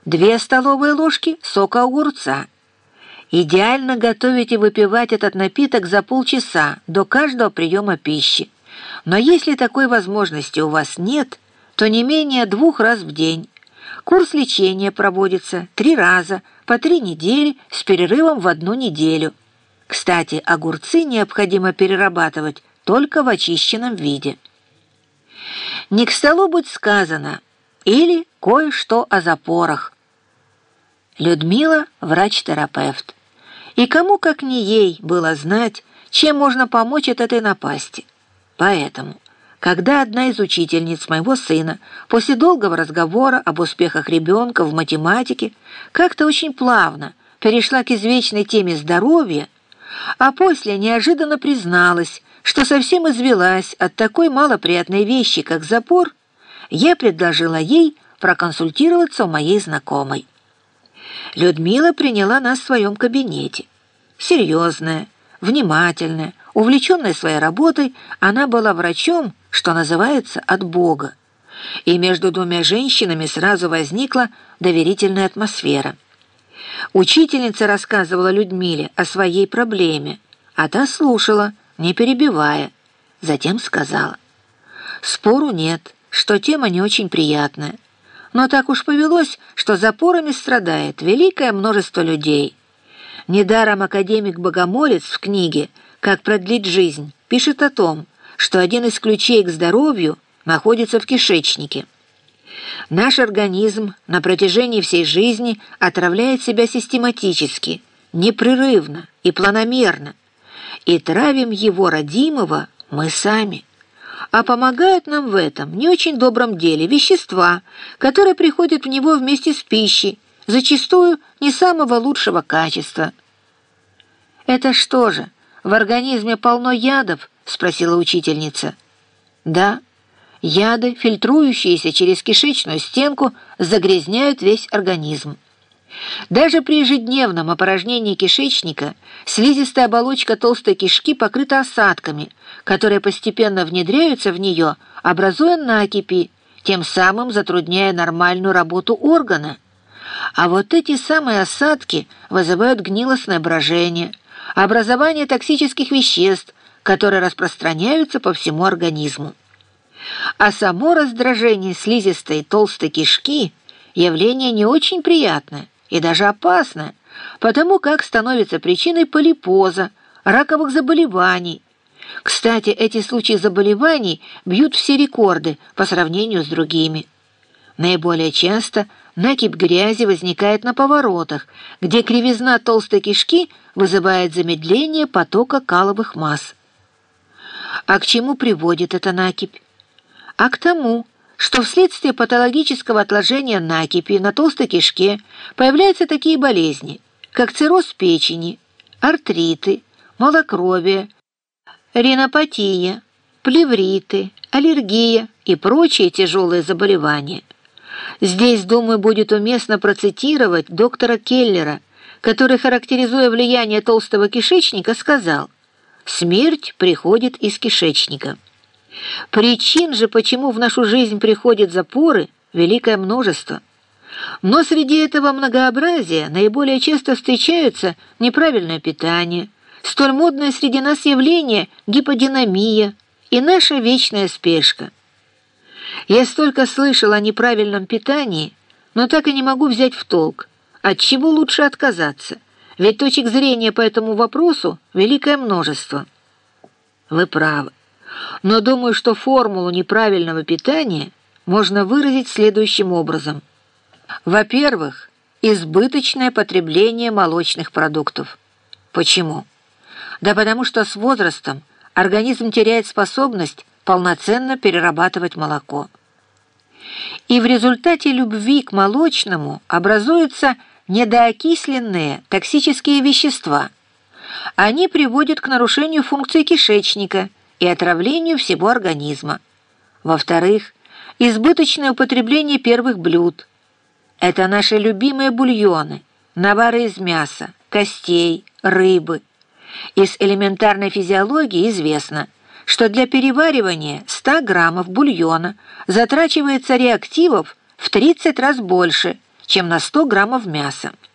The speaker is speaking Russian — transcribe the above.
2 столовые ложки сока огурца. Идеально готовить и выпивать этот напиток за полчаса до каждого приема пищи. Но если такой возможности у вас нет, то не менее 2 раз в день. Курс лечения проводится 3 раза по 3 недели с перерывом в 1 неделю. Кстати, огурцы необходимо перерабатывать только в очищенном виде. Не к столу будь сказано, или кое-что о запорах. Людмила – врач-терапевт. И кому, как не ей, было знать, чем можно помочь от этой напасти. Поэтому, когда одна из учительниц моего сына после долгого разговора об успехах ребенка в математике как-то очень плавно перешла к извечной теме здоровья, а после неожиданно призналась, что совсем извелась от такой малоприятной вещи, как запор, я предложила ей проконсультироваться у моей знакомой. Людмила приняла нас в своем кабинете. Серьезная, внимательная, увлеченная своей работой, она была врачом, что называется, от Бога. И между 2 женщинами сразу возникла доверительная атмосфера. Учительница рассказывала Людмиле о своей проблеме, а та слушала, не перебивая. Затем сказала: «Спору нет, что тема не очень приятная. Но так уж повелось, что запорами страдает великое множество людей. Недаром академик Богомолец в книге «Как продлить жизнь» пишет о том, что один из ключей к здоровью находится в кишечнике. Наш организм на протяжении всей жизни отравляет себя систематически, непрерывно и планомерно, и травим его родимого мы сами. А помогают нам в этом не очень добром деле вещества, которые приходят в него вместе с пищей, зачастую не самого лучшего качества». «Это что же, в организме полно ядов?» — спросила учительница. «Да, яды, фильтрующиеся через кишечную стенку, загрязняют весь организм. Даже при ежедневном опорожнении кишечника слизистая оболочка толстой кишки покрыта осадками, которые постепенно внедряются в нее, образуя накипи, тем самым затрудняя нормальную работу органа. А вот эти самые осадки вызывают гнилостное брожение, образование токсических веществ, которые распространяются по всему организму. А само раздражение слизистой толстой кишки – явление не очень приятное и даже опасное, потому как становится причиной полипоза, раковых заболеваний. Кстати, эти случаи заболеваний бьют все рекорды по сравнению с другими. Наиболее часто накипь грязи возникает на поворотах, где кривизна толстой кишки вызывает замедление потока каловых масс. А к чему приводит эта накипь? А к тому, что вследствие патологического отложения накипи на толстой кишке появляются такие болезни, как цирроз печени, артриты, малокровие, ринопатия, плевриты, аллергия и прочие тяжелые заболевания. Здесь, думаю, будет уместно процитировать доктора Келлера, который, характеризуя влияние толстого кишечника, сказал: «Смерть приходит из кишечника». Причин же, почему в нашу жизнь приходят запоры, великое множество. Но среди этого многообразия наиболее часто встречаются неправильное питание, столь модное среди нас явление гиподинамия и наша вечная спешка. Я столько слышал о неправильном питании, но так и не могу взять в толк, от чего лучше отказаться, ведь точек зрения по этому вопросу великое множество. Вы правы. Но думаю, что формулу неправильного питания можно выразить следующим образом. Во-первых, избыточное потребление молочных продуктов. Почему? Да потому что с возрастом организм теряет способность полноценно перерабатывать молоко. И в результате любви к молочному образуются недоокисленные токсические вещества. Они приводят к нарушению функции кишечника и отравлению всего организма. Во-вторых, избыточное употребление первых блюд. Это наши любимые бульоны, навары из мяса, костей, рыбы. Из элементарной физиологии известно, что для переваривания 100 граммов бульона затрачивается реактивов в 30 раз больше, чем на 100 граммов мяса.